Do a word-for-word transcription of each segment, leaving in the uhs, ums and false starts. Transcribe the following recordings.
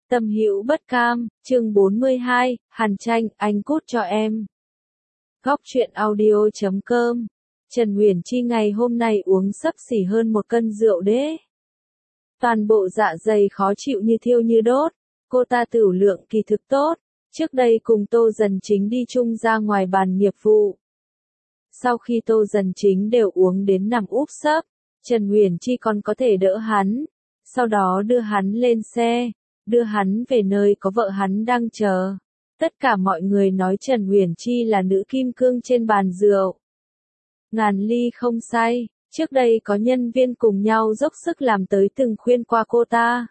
Tâm hữu bất cam, chương bốn mươi hai, Hàn Tranh, anh cút cho em. Góc truyện audio chấm com. Trần Uyển Chi ngày hôm nay uống xấp xỉ hơn một cân rượu đế. Toàn bộ dạ dày khó chịu như thiêu như đốt, cô ta tửu lượng kỳ thực tốt, trước đây cùng Tô Dần Chính đi chung ra ngoài bàn nghiệp vụ. Sau khi Tô Dần Chính đều uống đến nằm úp sấp, Trần Uyển Chi còn có thể đỡ hắn, sau đó đưa hắn lên xe, đưa hắn về nơi có vợ hắn đang chờ. Tất cả mọi người nói Trần Uyển Chi là nữ kim cương trên bàn rượu. Ngàn ly không say, trước đây có nhân viên cùng nhau dốc sức làm tới từng khuyên qua cô ta.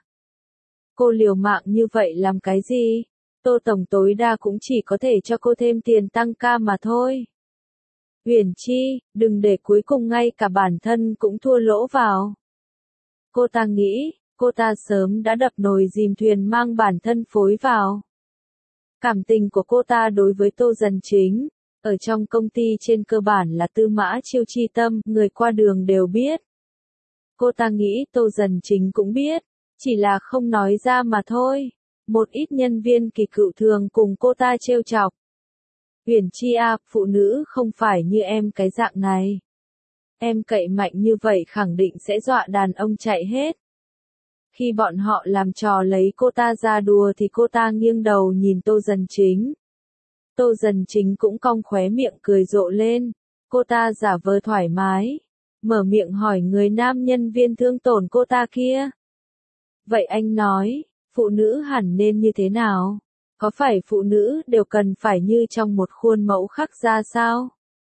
Cô liều mạng như vậy làm cái gì? Tô Tổng tối đa cũng chỉ có thể cho cô thêm tiền tăng ca mà thôi. Uyển Chi, đừng để cuối cùng ngay cả bản thân cũng thua lỗ vào. Cô ta nghĩ, cô ta sớm đã đập nồi dìm thuyền mang bản thân phối vào. Cảm tình của cô ta đối với Tô Dần Chính, ở trong công ty trên cơ bản là tư mã chiêu chi tâm, người qua đường đều biết. Cô ta nghĩ Tô Dần Chính cũng biết, chỉ là không nói ra mà thôi. Một ít nhân viên kỳ cựu thường cùng cô ta trêu chọc. Uyển Chi à, phụ nữ không phải như em cái dạng này. Em cậy mạnh như vậy khẳng định sẽ dọa đàn ông chạy hết. Khi bọn họ làm trò lấy cô ta ra đùa thì cô ta nghiêng đầu nhìn Tô Dần Chính. Tô Dần Chính cũng cong khóe miệng cười rộ lên. Cô ta giả vờ thoải mái, mở miệng hỏi người nam nhân viên thương tổn cô ta kia. Vậy anh nói, phụ nữ hẳn nên như thế nào? Có phải phụ nữ đều cần phải như trong một khuôn mẫu khắc ra sao?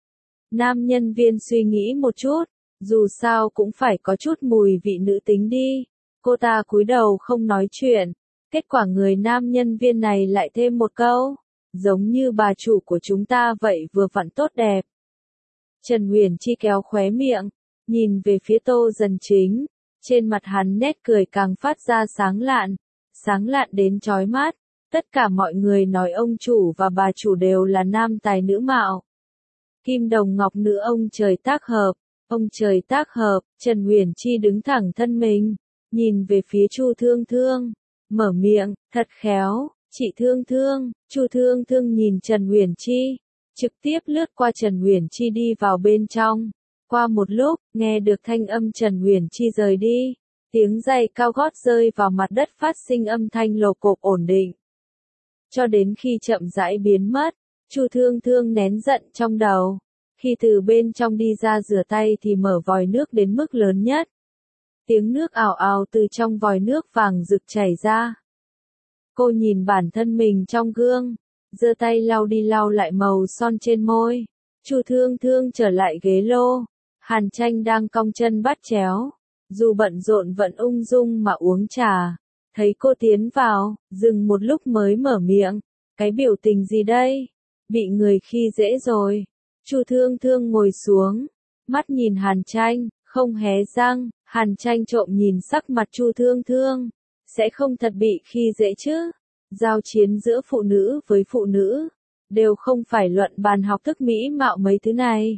Nam nhân viên suy nghĩ một chút, dù sao cũng phải có chút mùi vị nữ tính đi. Cô ta cúi đầu không nói chuyện, kết quả người nam nhân viên này lại thêm một câu, giống như bà chủ của chúng ta vậy vừa vặn tốt đẹp. Trần Uyển Chi kéo khóe miệng, nhìn về phía Tô Dần Chính, trên mặt hắn nét cười càng phát ra sáng lạn, sáng lạn đến chói mắt, tất cả mọi người nói ông chủ và bà chủ đều là nam tài nữ mạo. Kim đồng ngọc nữ ông trời tác hợp, ông trời tác hợp, Trần Uyển Chi đứng thẳng thân mình. Nhìn về phía Chu Thương Thương, mở miệng, thật khéo, chị Thương Thương. Chu Thương Thương nhìn Trần Uyển Chi, trực tiếp lướt qua Trần Uyển Chi đi vào bên trong. Qua một lúc, nghe được thanh âm Trần Uyển Chi rời đi, tiếng giày cao gót rơi vào mặt đất phát sinh âm thanh lồ cộp ổn định. Cho đến khi chậm rãi biến mất, Chu Thương Thương nén giận trong đầu. Khi từ bên trong đi ra rửa tay thì mở vòi nước đến mức lớn nhất. Tiếng nước ào ào từ trong vòi nước vàng rực chảy ra. Cô nhìn bản thân mình trong gương, giơ tay lau đi lau lại màu son trên môi. Chu Thương Thương trở lại ghế lô, Hàn Tranh đang cong chân bắt chéo, dù bận rộn vẫn ung dung mà uống trà. Thấy cô tiến vào, dừng một lúc mới mở miệng, cái biểu tình gì đây? Bị người khi dễ rồi. Chu Thương Thương ngồi xuống, mắt nhìn Hàn Tranh, không hé răng. Hàn Tranh trộm nhìn sắc mặt Chu Thương Thương, sẽ không thật bị khi dễ chứ? Giao chiến giữa phụ nữ với phụ nữ, đều không phải luận bàn học thức mỹ mạo mấy thứ này,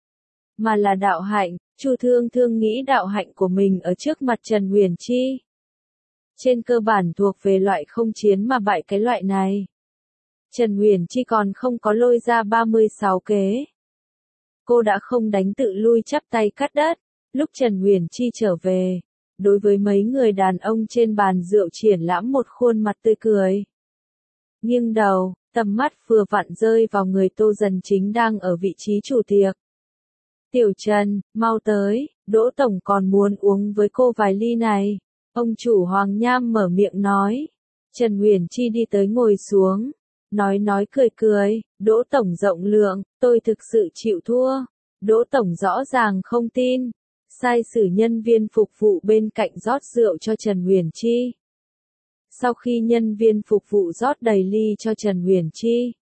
mà là đạo hạnh. Chu Thương Thương nghĩ đạo hạnh của mình ở trước mặt Trần Uyển Chi, trên cơ bản thuộc về loại không chiến mà bại cái loại này. Trần Uyển Chi còn không có lôi ra ba mươi sáu kế. Cô đã không đánh tự lui chắp tay cắt đất. Lúc Trần Uyển Chi trở về, đối với mấy người đàn ông trên bàn rượu triển lãm một khuôn mặt tươi cười. Nghiêng đầu, tầm mắt vừa vặn rơi vào người Tô Dần Chính đang ở vị trí chủ tiệc. Tiểu Trần, mau tới, Đỗ Tổng còn muốn uống với cô vài ly này. Ông chủ Hoàng Nham mở miệng nói. Trần Uyển Chi đi tới ngồi xuống, nói nói cười cười, Đỗ Tổng rộng lượng, tôi thực sự chịu thua. Đỗ Tổng rõ ràng không tin. Sai sử nhân viên phục vụ bên cạnh rót rượu cho Trần Uyển Chi. Sau khi nhân viên phục vụ rót đầy ly cho Trần Uyển Chi,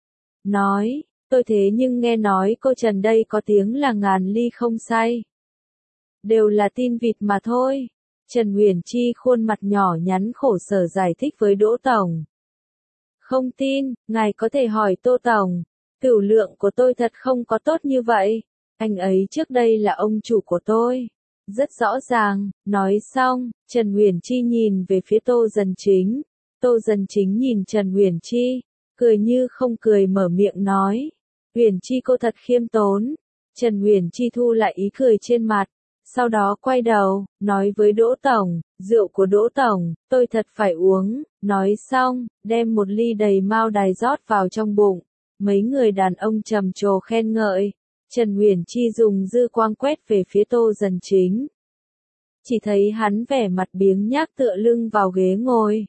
nói, tôi thế nhưng nghe nói cô Trần đây có tiếng là ngàn ly không say. Đều là tin vịt mà thôi. Trần Uyển Chi khuôn mặt nhỏ nhắn khổ sở giải thích với Đỗ Tổng. Không tin, ngài có thể hỏi Tô Tổng, tửu lượng của tôi thật không có tốt như vậy. Anh ấy trước đây là ông chủ của tôi. Rất rõ ràng, nói xong, Trần Uyển Chi nhìn về phía Tô Dần Chính. Tô Dần Chính nhìn Trần Uyển Chi, cười như không cười mở miệng nói. Uyển Chi cô thật khiêm tốn. Trần Uyển Chi thu lại ý cười trên mặt, sau đó quay đầu, nói với Đỗ Tổng, rượu của Đỗ Tổng, tôi thật phải uống, nói xong, đem một ly đầy mao đài rót vào trong bụng. Mấy người đàn ông trầm trồ khen ngợi, Trần Uyển Chi dùng dư quang quét về phía Tô Dần Chính. Chỉ thấy hắn vẻ mặt biếng nhác tựa lưng vào ghế ngồi.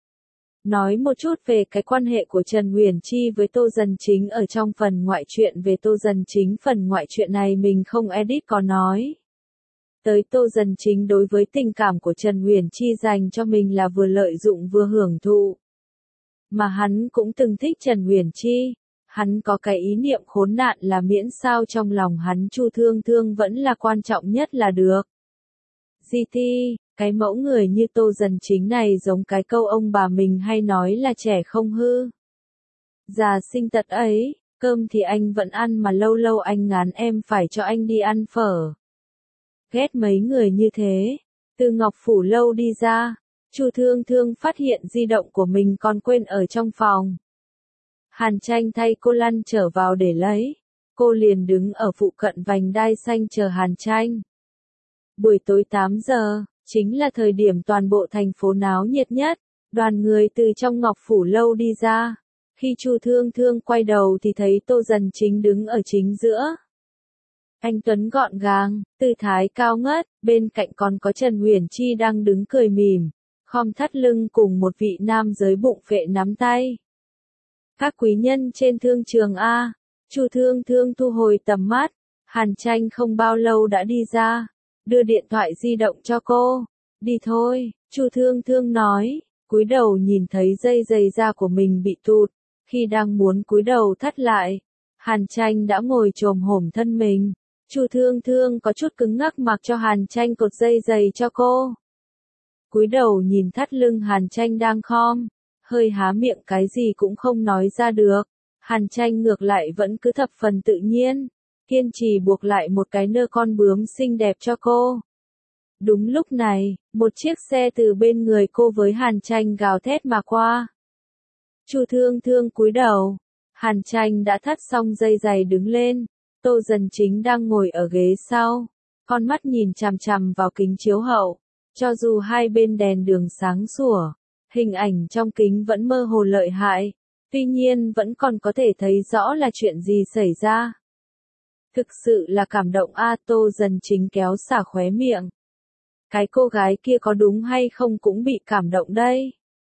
Nói một chút về cái quan hệ của Trần Uyển Chi với Tô Dần Chính ở trong phần ngoại truyện về Tô Dần Chính. Phần ngoại truyện này mình không edit có nói tới Tô Dần Chính đối với tình cảm của Trần Uyển Chi dành cho mình là vừa lợi dụng vừa hưởng thụ. Mà hắn cũng từng thích Trần Uyển Chi, hắn có cái ý niệm khốn nạn là miễn sao trong lòng hắn Chu Thương Thương vẫn là quan trọng nhất là được. giê tê, cái mẫu người như Tô Dần Chính này giống cái câu ông bà mình hay nói là trẻ không hư. Già sinh tật ấy, cơm thì anh vẫn ăn mà lâu lâu anh ngán em phải cho anh đi ăn phở. Ghét mấy người như thế. Từ Ngọc Phủ lâu đi ra, Chu Thương Thương phát hiện di động của mình còn quên ở trong phòng. Hàn Tranh thay cô lăn trở vào để lấy. Cô liền đứng ở phụ cận vành đai xanh chờ Hàn Tranh. Buổi tối tám giờ, chính là thời điểm toàn bộ thành phố náo nhiệt nhất. Đoàn người từ trong Ngọc Phủ lâu đi ra. Khi Chu Thương Thương quay đầu thì thấy Tô Dần Chính đứng ở chính giữa. Anh tuấn gọn gàng, tư thái cao ngất, bên cạnh còn có Trần Uyển Chi đang đứng cười mỉm, khom thắt lưng cùng một vị nam giới bụng phệ nắm tay. Các quý nhân trên thương trường A, Chu Thương Thương thu hồi tầm mắt, Hàn Tranh không bao lâu đã đi ra, đưa điện thoại di động cho cô. Đi thôi, Chu Thương Thương nói, cúi đầu nhìn thấy dây giày da của mình bị tụt, khi đang muốn cúi đầu thắt lại, Hàn Tranh đã ngồi chồm hổm thân mình. Chu Thương Thương có chút cứng ngắc mặc cho Hàn Tranh cột dây giày cho cô. Cúi đầu nhìn thắt lưng Hàn Tranh đang khom, hơi há miệng cái gì cũng không nói ra được. Hàn Tranh ngược lại vẫn cứ thập phần tự nhiên, kiên trì buộc lại một cái nơ con bướm xinh đẹp cho cô. Đúng lúc này, một chiếc xe từ bên người cô với Hàn Tranh gào thét mà qua. Chu Thương Thương cúi đầu, Hàn Tranh đã thắt xong dây giày đứng lên. Tô Dần Chính đang ngồi ở ghế sau, con mắt nhìn chằm chằm vào kính chiếu hậu. Cho dù hai bên đèn đường sáng sủa, hình ảnh trong kính vẫn mơ hồ lợi hại, tuy nhiên vẫn còn có thể thấy rõ là chuyện gì xảy ra. Thực sự là cảm động a. Tô Dần Chính kéo xả khóe miệng. Cái cô gái kia có đúng hay không cũng bị cảm động đây.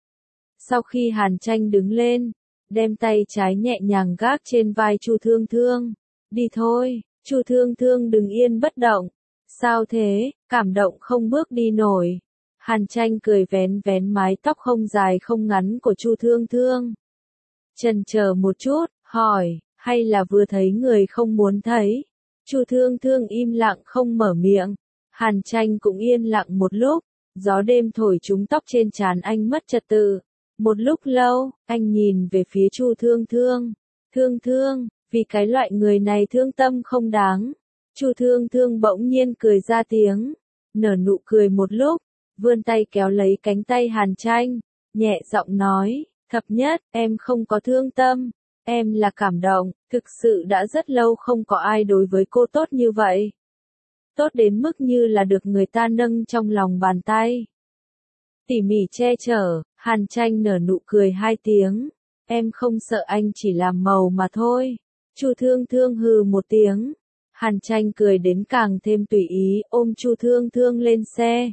Sau khi Hàn Tranh đứng lên, đem tay trái nhẹ nhàng gác trên vai Chu Thương Thương. Đi thôi, Chu Thương Thương đứng yên bất động. Sao thế, cảm động không bước đi nổi. Hàn Tranh cười vén vén mái tóc không dài không ngắn của Chu Thương Thương. Chần chờ một chút, hỏi, hay là vừa thấy người không muốn thấy. Chu Thương Thương im lặng không mở miệng. Hàn Tranh cũng yên lặng một lúc. Gió đêm thổi trúng tóc trên trán anh mất trật tự. Một lúc lâu, anh nhìn về phía Chu Thương Thương. Thương Thương, vì cái loại người này thương tâm không đáng. Chu Thương Thương bỗng nhiên cười ra tiếng, nở nụ cười một lúc, vươn tay kéo lấy cánh tay Hàn Tranh, nhẹ giọng nói, thập nhất, em không có thương tâm, em là cảm động, thực sự đã rất lâu không có ai đối với cô tốt như vậy. Tốt đến mức như là được người ta nâng trong lòng bàn tay. Tỉ mỉ che chở, Hàn Tranh nở nụ cười hai tiếng, em không sợ anh chỉ làm màu mà thôi. Chu Thương Thương hừ một tiếng. Hàn Tranh cười đến càng thêm tùy ý, ôm Chu Thương Thương lên xe.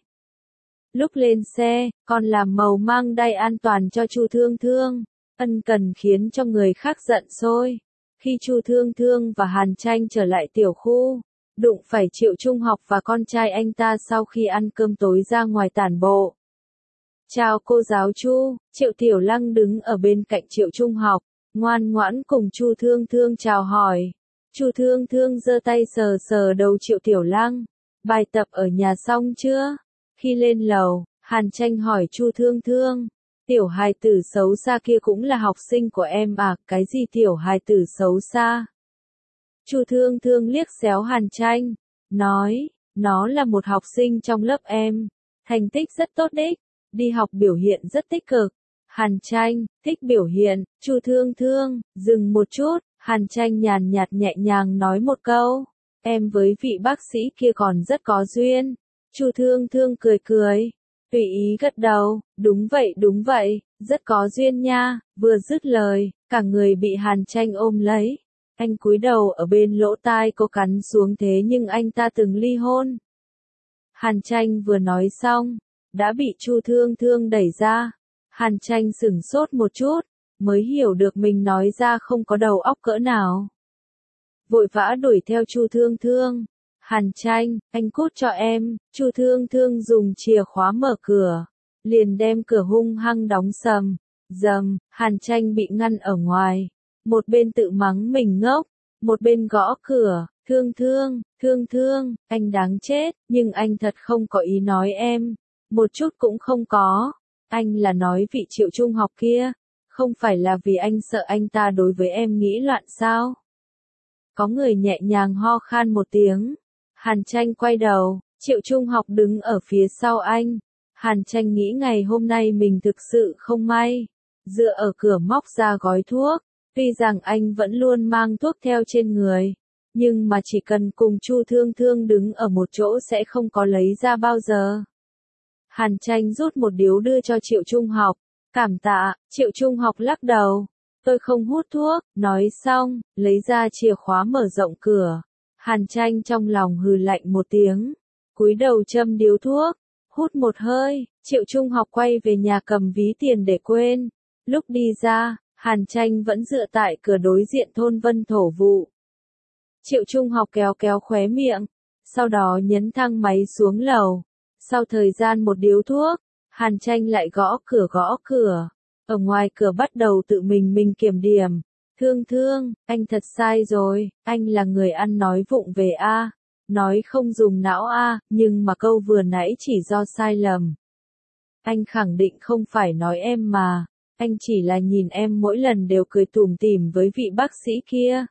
Lúc lên xe, còn làm màu mang đai an toàn cho Chu Thương Thương, ân cần khiến cho người khác giận sôi. Khi Chu Thương Thương và Hàn Tranh trở lại tiểu khu, đụng phải Triệu Trung Học và con trai anh ta sau khi ăn cơm tối ra ngoài tản bộ. Chào cô giáo Chu, Triệu Tiểu Lăng đứng ở bên cạnh Triệu Trung Học, ngoan ngoãn cùng Chu Thương Thương chào hỏi. Chu Thương Thương giơ tay sờ sờ đầu Triệu Tiểu Lăng. Bài tập ở nhà xong chưa? Khi lên lầu, Hàn Tranh hỏi Chu Thương Thương. Tiểu hài tử xấu xa kia cũng là học sinh của em à? Cái gì tiểu hài tử xấu xa? Chu Thương Thương liếc xéo Hàn Tranh, nói, nó là một học sinh trong lớp em, thành tích rất tốt đích, đi học biểu hiện rất tích cực. Hàn Tranh, thích biểu hiện, Chu Thương Thương, dừng một chút, Hàn Tranh nhàn nhạt nhẹ nhàng nói một câu, em với vị bác sĩ kia còn rất có duyên. Chu Thương Thương cười cười, tùy ý gật đầu, đúng vậy đúng vậy, rất có duyên nha, vừa dứt lời, cả người bị Hàn Tranh ôm lấy. Anh cúi đầu ở bên lỗ tai cô cắn xuống thế nhưng anh ta từng ly hôn. Hàn Tranh vừa nói xong, đã bị Chu Thương Thương đẩy ra. Hàn Tranh sửng sốt một chút, mới hiểu được mình nói ra không có đầu óc cỡ nào. Vội vã đuổi theo Chu Thương Thương. Hàn Tranh, anh cút cho em. Chu Thương Thương dùng chìa khóa mở cửa, liền đem cửa hung hăng đóng sầm. Dầm, Hàn Tranh bị ngăn ở ngoài. Một bên tự mắng mình ngốc, một bên gõ cửa. Thương Thương, Thương Thương, anh đáng chết, nhưng anh thật không có ý nói em. Một chút cũng không có. Anh là nói vị Triệu Trung học kia, không phải là vì anh sợ anh ta đối với em nghĩ loạn sao? Có người nhẹ nhàng ho khan một tiếng. Hàn Tranh quay đầu, Triệu Trung học đứng ở phía sau anh. Hàn Tranh nghĩ ngày hôm nay mình thực sự không may. Dựa ở cửa móc ra gói thuốc. Tuy rằng anh vẫn luôn mang thuốc theo trên người, nhưng mà chỉ cần cùng Chu Thương Thương đứng ở một chỗ sẽ không có lấy ra bao giờ. Hàn Tranh rút một điếu đưa cho Triệu Trung học. Cảm tạ, Triệu Trung học lắc đầu. Tôi không hút thuốc, nói xong, lấy ra chìa khóa mở rộng cửa. Hàn Tranh trong lòng hừ lạnh một tiếng, cúi đầu châm điếu thuốc, hút một hơi. Triệu Trung học quay về nhà cầm ví tiền để quên. Lúc đi ra, Hàn Tranh vẫn dựa tại cửa đối diện thôn Vân Thổ Vụ. Triệu Trung học kéo kéo khóe miệng, sau đó nhấn thang máy xuống lầu. Sau thời gian một điếu thuốc, Hàn Tranh lại gõ cửa gõ cửa. Ở ngoài cửa bắt đầu tự mình mình kiểm điểm. Thương Thương, anh thật sai rồi, anh là người ăn nói vụng về a, nói không dùng não a, nhưng mà câu vừa nãy chỉ do sai lầm. Anh khẳng định không phải nói em mà, anh chỉ là nhìn em mỗi lần đều cười tủm tỉm với vị bác sĩ kia.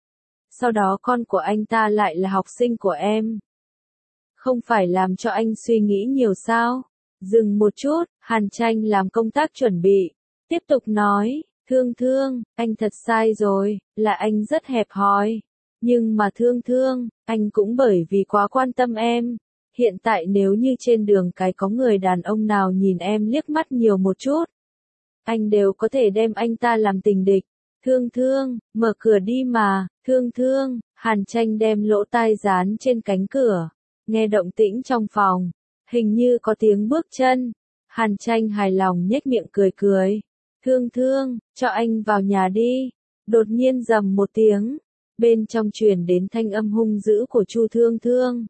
Sau đó con của anh ta lại là học sinh của em. Không phải làm cho anh suy nghĩ nhiều sao? Dừng một chút, Hàn Tranh làm công tác chuẩn bị. Tiếp tục nói, Thương Thương, anh thật sai rồi, là anh rất hẹp hòi. Nhưng mà Thương Thương, anh cũng bởi vì quá quan tâm em. Hiện tại nếu như trên đường cái có người đàn ông nào nhìn em liếc mắt nhiều một chút, anh đều có thể đem anh ta làm tình địch. Thương Thương, mở cửa đi mà. Thương Thương, Hàn Tranh đem lỗ tai dán trên cánh cửa. Nghe động tĩnh trong phòng, hình như có tiếng bước chân. Hàn Tranh hài lòng nhếch miệng cười cười. Thương Thương, cho anh vào nhà đi. Đột nhiên rầm một tiếng, bên trong truyền đến thanh âm hung dữ của Chu Thương Thương.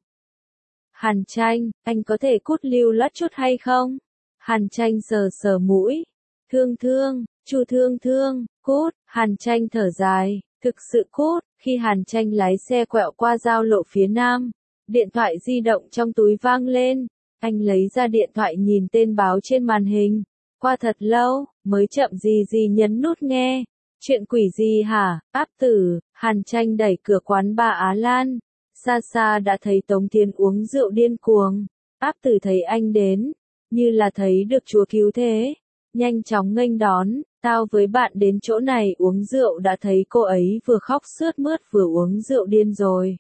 Hàn Tranh, anh có thể cút lưu loát chút hay không? Hàn Tranh sờ sờ mũi. Thương Thương, Chu Thương Thương, cút. Hàn Tranh thở dài, thực sự cút. Khi Hàn Tranh lái xe quẹo qua giao lộ phía nam, điện thoại di động trong túi vang lên. Anh lấy ra điện thoại nhìn tên báo trên màn hình. Qua thật lâu, mới chậm gì gì nhấn nút nghe. Chuyện quỷ gì hả? Áp tử. Hàn Tranh đẩy cửa quán ba Á Lan. Xa xa đã thấy Tống Thiên uống rượu điên cuồng. Áp tử thấy anh đến, như là thấy được Chúa cứu thế. Nhanh chóng nghênh đón, tao với bạn đến chỗ này uống rượu đã thấy cô ấy vừa khóc sướt mướt vừa uống rượu điên rồi.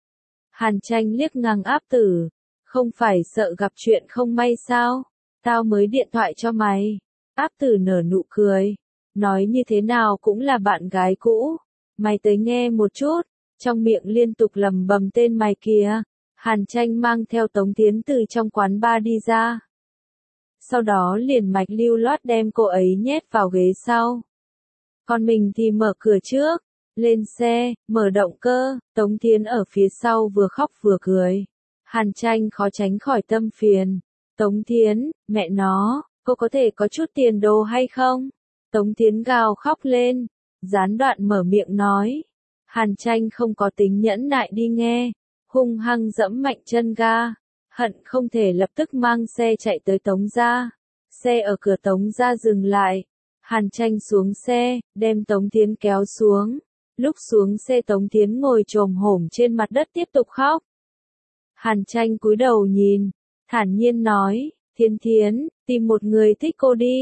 Hàn Tranh liếc ngang Áp tử. Không phải sợ gặp chuyện không may sao? Tao mới điện thoại cho mày. Áp tử nở nụ cười. Nói như thế nào cũng là bạn gái cũ. Mày tới nghe một chút. Trong miệng liên tục lầm bầm tên mày kìa. Hàn Tranh mang theo Tống Tiến từ trong quán bar đi ra. Sau đó liền mạch lưu loát đem cô ấy nhét vào ghế sau. Còn mình thì mở cửa trước. Lên xe, mở động cơ. Tống Tiến ở phía sau vừa khóc vừa cười. Hàn Tranh khó tránh khỏi tâm phiền. Tống Thiến, mẹ nó, cô có thể có chút tiền đồ hay không? Tống Thiến gào khóc lên, gián đoạn mở miệng nói. Hàn Tranh không có tính nhẫn nại đi nghe, hung hăng dẫm mạnh chân ga, hận không thể lập tức mang xe chạy tới Tống gia. Xe ở cửa Tống gia dừng lại, Hàn Tranh xuống xe, đem Tống Thiến kéo xuống. Lúc xuống xe Tống Thiến ngồi chồm hổm trên mặt đất tiếp tục khóc. Hàn Tranh cúi đầu nhìn, thản nhiên nói, Thiến Thiến, tìm một người thích cô đi.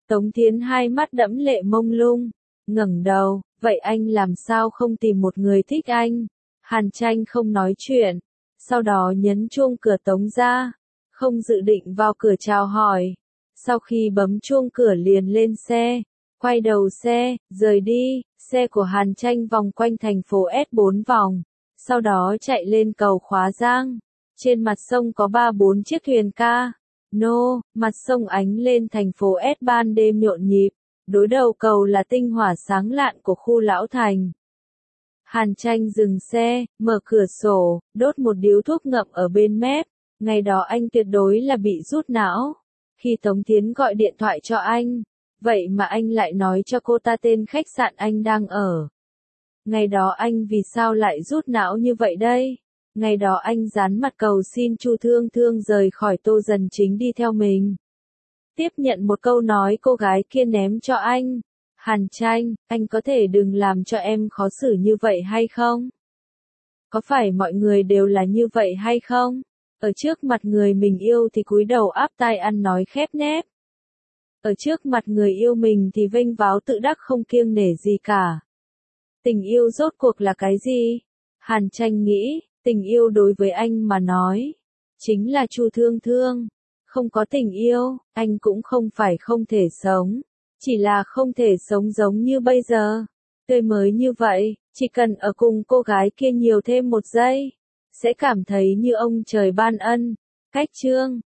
Tống Thiến hai mắt đẫm lệ mông lung, ngẩng đầu, vậy anh làm sao không tìm một người thích anh? Hàn Tranh không nói chuyện, sau đó nhấn chuông cửa Tống ra, không dự định vào cửa chào hỏi. Sau khi bấm chuông cửa liền lên xe, quay đầu xe, rời đi, xe của Hàn Tranh vòng quanh thành phố S bốn vòng, sau đó chạy lên cầu Khóa Giang. Trên mặt sông có ba bốn chiếc thuyền ca nô, mặt sông ánh lên thành phố S ban đêm nhộn nhịp, đối đầu cầu là tinh hỏa sáng lạn của khu Lão Thành. Hàn Tranh dừng xe, mở cửa sổ, đốt một điếu thuốc ngậm ở bên mép, ngày đó anh tuyệt đối là bị rút não. Khi Tống Thiến gọi điện thoại cho anh, vậy mà anh lại nói cho cô ta tên khách sạn anh đang ở. Ngày đó anh vì sao lại rút não như vậy đây? Ngày đó anh dán mặt cầu xin Chu Thương Thương rời khỏi Tô Dần Chính đi theo mình. Tiếp nhận một câu nói cô gái kia ném cho anh. Hàn Tranh, anh có thể đừng làm cho em khó xử như vậy hay không? Có phải mọi người đều là như vậy hay không? Ở trước mặt người mình yêu thì cúi đầu áp tai ăn nói khép nép. Ở trước mặt người yêu mình thì vênh váo tự đắc không kiêng nể gì cả. Tình yêu rốt cuộc là cái gì? Hàn Tranh nghĩ, tình yêu đối với anh mà nói, chính là Chu Thương Thương. Không có tình yêu, anh cũng không phải không thể sống, chỉ là không thể sống giống như bây giờ. Tươi mới như vậy, chỉ cần ở cùng cô gái kia nhiều thêm một giây, sẽ cảm thấy như ông trời ban ân. Cách chương